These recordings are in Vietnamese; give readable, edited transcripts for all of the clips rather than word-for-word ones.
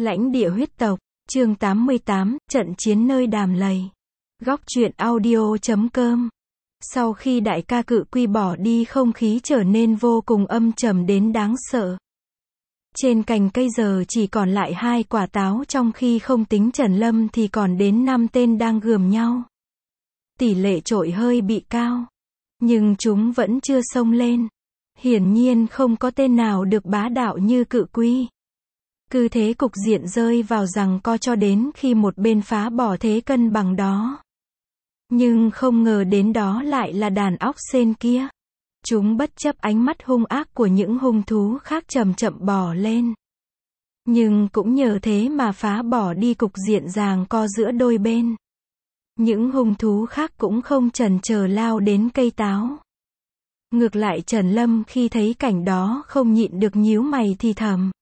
Lãnh địa huyết tộc, chương 88, trận chiến nơi đàm lầy. Góc truyện audio.com. Sau khi đại ca cự quy bỏ đi, không khí trở nên vô cùng âm trầm đến đáng sợ. Trên cành cây giờ chỉ còn lại 2 quả táo, trong khi không tính Trần Lâm thì còn đến 5 tên đang gườm nhau. Tỷ lệ trội hơi bị cao, nhưng chúng vẫn chưa xông lên. Hiển nhiên không có tên nào được bá đạo như cự quy. Cứ thế cục diện rơi vào giằng co cho đến khi một bên phá bỏ thế cân bằng đó. Nhưng không ngờ đến đó lại là đàn óc sên kia. Chúng bất chấp ánh mắt hung ác của những hung thú khác chậm chậm bò lên. Nhưng cũng nhờ thế mà phá bỏ đi cục diện giằng co giữa đôi bên. Những hung thú khác cũng không chần chờ lao đến cây táo. Ngược lại Trần Lâm khi thấy cảnh đó không nhịn được nhíu mày thì thầm.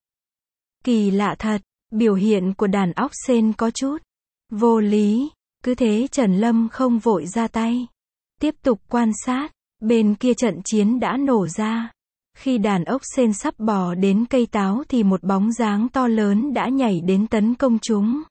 Kỳ lạ thật, biểu hiện của đàn óc sên có chút vô lý. Cứ thế Trần Lâm không vội ra tay. Tiếp tục quan sát, bên kia trận chiến đã nổ ra. Khi đàn ốc sên sắp bò đến cây táo thì một bóng dáng to lớn đã nhảy đến tấn công chúng.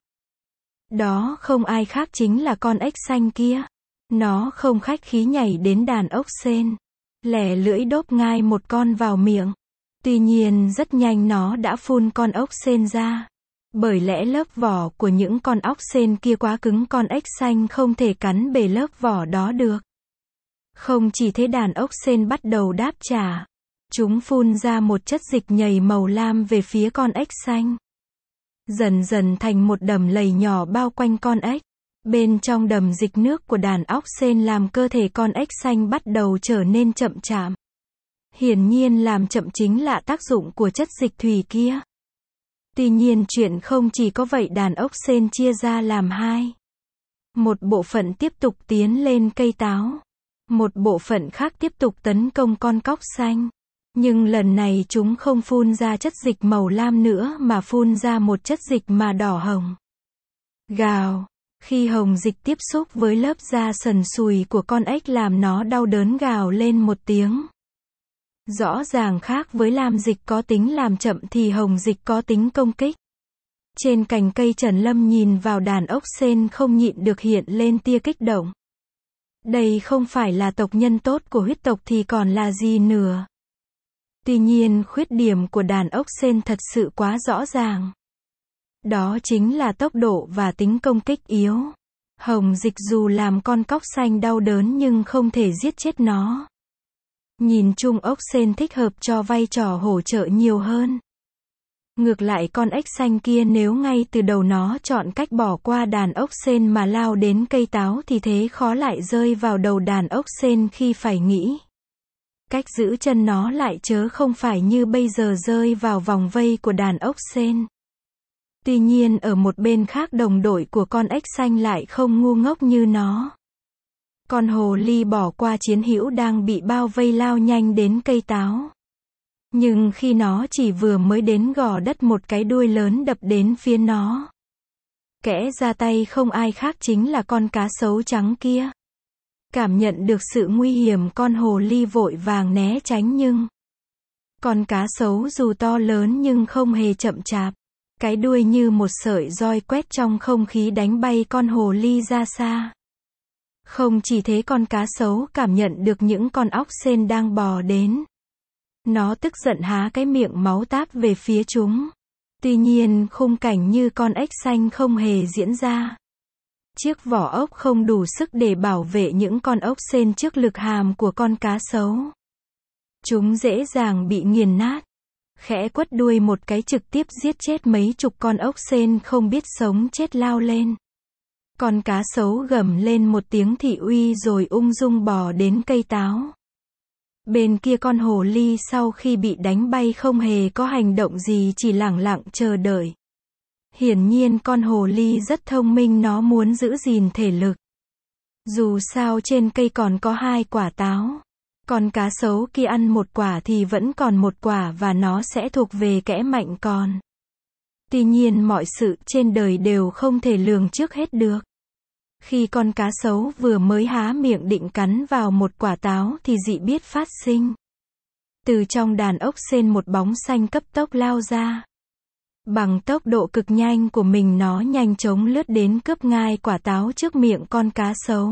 Đó không ai khác chính là con ếch xanh kia. Nó không khách khí nhảy đến đàn ốc sên, lẻ lưỡi đốp ngay một con vào miệng. Tuy nhiên rất nhanh nó đã phun con ốc sên ra. Bởi lẽ lớp vỏ của những con ốc sên kia quá cứng, con ếch xanh không thể cắn bể lớp vỏ đó được. Không chỉ thế, đàn ốc sên bắt đầu đáp trả. Chúng phun ra một chất dịch nhầy màu lam về phía con ếch xanh. Dần dần thành một đầm lầy nhỏ bao quanh con ếch. Bên trong đầm dịch nước của đàn ốc sên làm cơ thể con ếch xanh bắt đầu trở nên chậm chạp. Hiển nhiên làm chậm chính là tác dụng của chất dịch thủy kia. Tuy nhiên chuyện không chỉ có vậy, đàn ốc sên chia ra làm hai. Một bộ phận tiếp tục tiến lên cây táo. Một bộ phận khác tiếp tục tấn công con cóc xanh. Nhưng lần này chúng không phun ra chất dịch màu lam nữa mà phun ra một chất dịch mà đỏ hồng. Gào. Khi hồng dịch tiếp xúc với lớp da sần sùi của con ếch làm nó đau đớn gào lên một tiếng. Rõ ràng khác với lam dịch có tính làm chậm thì hồng dịch có tính công kích. Trên cành cây Trần Lâm nhìn vào đàn ốc sên không nhịn được hiện lên tia kích động. Đây không phải là tộc nhân tốt của huyết tộc thì còn là gì nữa. Tuy nhiên khuyết điểm của đàn ốc sên thật sự quá rõ ràng. Đó chính là tốc độ và tính công kích yếu. Hồng dịch dù làm con cóc xanh đau đớn nhưng không thể giết chết nó. Nhìn chung ốc sên thích hợp cho vai trò hỗ trợ nhiều hơn. Ngược lại con ếch xanh kia nếu ngay từ đầu nó chọn cách bỏ qua đàn ốc sên mà lao đến cây táo thì thế khó lại rơi vào đầu đàn ốc sên khi phải nghĩ cách giữ chân nó lại, chớ không phải như bây giờ rơi vào vòng vây của đàn ốc sên. Tuy nhiên ở một bên khác, đồng đội của con ếch xanh lại không ngu ngốc như nó. Con hồ ly bỏ qua chiến hữu đang bị bao vây lao nhanh đến cây táo. Nhưng khi nó chỉ vừa mới đến gò đất, một cái đuôi lớn đập đến phía nó. Kẻ ra tay không ai khác chính là con cá sấu trắng kia. Cảm nhận được sự nguy hiểm, con hồ ly vội vàng né tránh, nhưng con cá sấu dù to lớn nhưng không hề chậm chạp. Cái đuôi như một sợi roi quét trong không khí đánh bay con hồ ly ra xa. Không chỉ thế, con cá sấu cảm nhận được những con ốc sên đang bò đến. Nó tức giận há cái miệng máu táp về phía chúng. Tuy nhiên khung cảnh như con ếch xanh không hề diễn ra. Chiếc vỏ ốc không đủ sức để bảo vệ những con ốc sên trước lực hàm của con cá sấu. Chúng dễ dàng bị nghiền nát. Khẽ quất đuôi một cái trực tiếp giết chết mấy chục con ốc sên không biết sống chết lao lên. Con cá sấu gầm lên một tiếng thị uy rồi ung dung bò đến cây táo. Bên kia con hồ ly sau khi bị đánh bay không hề có hành động gì, chỉ lẳng lặng chờ đợi. Hiển nhiên con hồ ly rất thông minh, nó muốn giữ gìn thể lực. Dù sao trên cây còn có 2 quả táo. Con cá sấu kia ăn 1 quả thì vẫn còn 1 quả và nó sẽ thuộc về kẻ mạnh còn. Tuy nhiên mọi sự trên đời đều không thể lường trước hết được. Khi con cá sấu vừa mới há miệng định cắn vào 1 quả táo thì dị biết phát sinh. Từ trong đàn ốc sên một bóng xanh cấp tốc lao ra. Bằng tốc độ cực nhanh của mình nó nhanh chóng lướt đến cướp ngay quả táo trước miệng con cá sấu.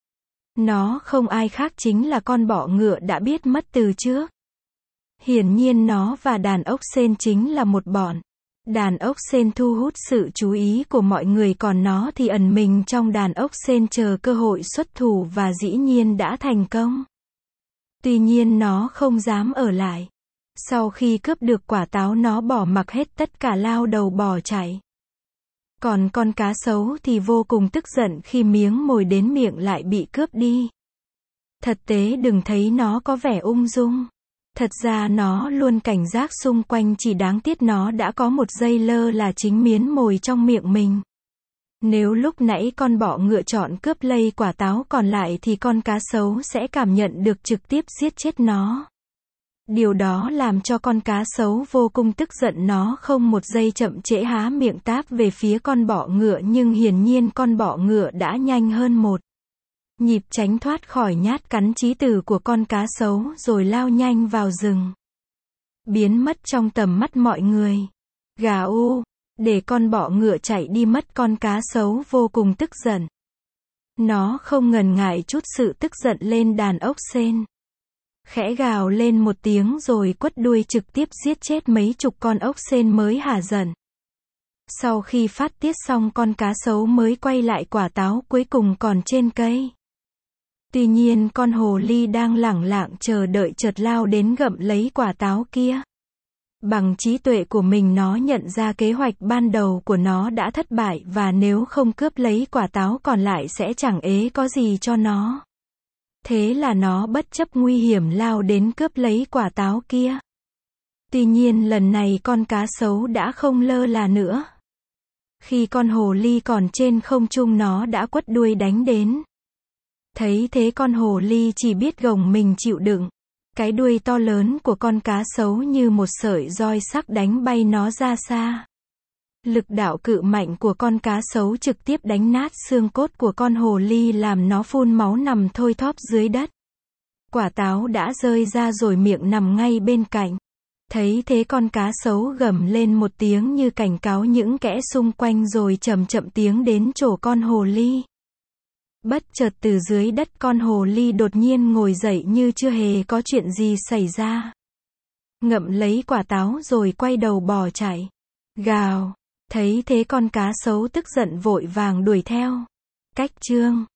Nó không ai khác chính là con bọ ngựa đã biết mất từ trước. Hiển nhiên nó và đàn ốc sên chính là một bọn. Đàn ốc sên thu hút sự chú ý của mọi người, còn nó thì ẩn mình trong đàn ốc sên chờ cơ hội xuất thủ và dĩ nhiên đã thành công. Tuy nhiên nó không dám ở lại. Sau khi cướp được quả táo nó bỏ mặc hết tất cả lao đầu bỏ chạy. Còn con cá sấu thì vô cùng tức giận khi miếng mồi đến miệng lại bị cướp đi. Thật tế đừng thấy nó có vẻ ung dung. Thật ra nó luôn cảnh giác xung quanh, chỉ đáng tiếc nó đã có một giây lơ là chính miếng mồi trong miệng mình. Nếu lúc nãy con bọ ngựa chọn cướp lấy quả táo còn lại thì con cá sấu sẽ cảm nhận được trực tiếp giết chết nó. Điều đó làm cho con cá sấu vô cùng tức giận, nó không một giây chậm trễ há miệng táp về phía con bọ ngựa, nhưng hiển nhiên con bọ ngựa đã nhanh hơn một nhịp tránh thoát khỏi nhát cắn chí tử của con cá sấu rồi lao nhanh vào rừng. Biến mất trong tầm mắt mọi người. Gà u, để con bọ ngựa chạy đi mất, con cá sấu vô cùng tức giận. Nó không ngần ngại chút sự tức giận lên đàn ốc sên. Khẽ gào lên một tiếng rồi quất đuôi trực tiếp giết chết mấy chục con ốc sên mới hả giận. Sau khi phát tiết xong, con cá sấu mới quay lại quả táo cuối cùng còn trên cây. Tuy nhiên con hồ ly đang lẳng lặng chờ đợi chợt lao đến gặm lấy quả táo kia. Bằng trí tuệ của mình nó nhận ra kế hoạch ban đầu của nó đã thất bại, và nếu không cướp lấy quả táo còn lại sẽ chẳng ế có gì cho nó. Thế là nó bất chấp nguy hiểm lao đến cướp lấy quả táo kia. Tuy nhiên lần này con cá sấu đã không lơ là nữa. Khi con hồ ly còn trên không trung nó đã quất đuôi đánh đến. Thấy thế con hồ ly chỉ biết gồng mình chịu đựng. Cái đuôi to lớn của con cá sấu như một sợi roi sắc đánh bay nó ra xa. Lực đạo cự mạnh của con cá sấu trực tiếp đánh nát xương cốt của con hồ ly, làm nó phun máu nằm thoi thóp dưới đất. Quả táo đã rơi ra rồi, miệng nằm ngay bên cạnh. Thấy thế con cá sấu gầm lên một tiếng như cảnh cáo những kẻ xung quanh rồi chậm chậm tiến đến chỗ con hồ ly. Bất chợt từ dưới đất con hồ ly đột nhiên ngồi dậy như chưa hề có chuyện gì xảy ra. Ngậm lấy quả táo rồi quay đầu bỏ chạy. Gào. Thấy thế con cá sấu tức giận vội vàng đuổi theo. Cách chương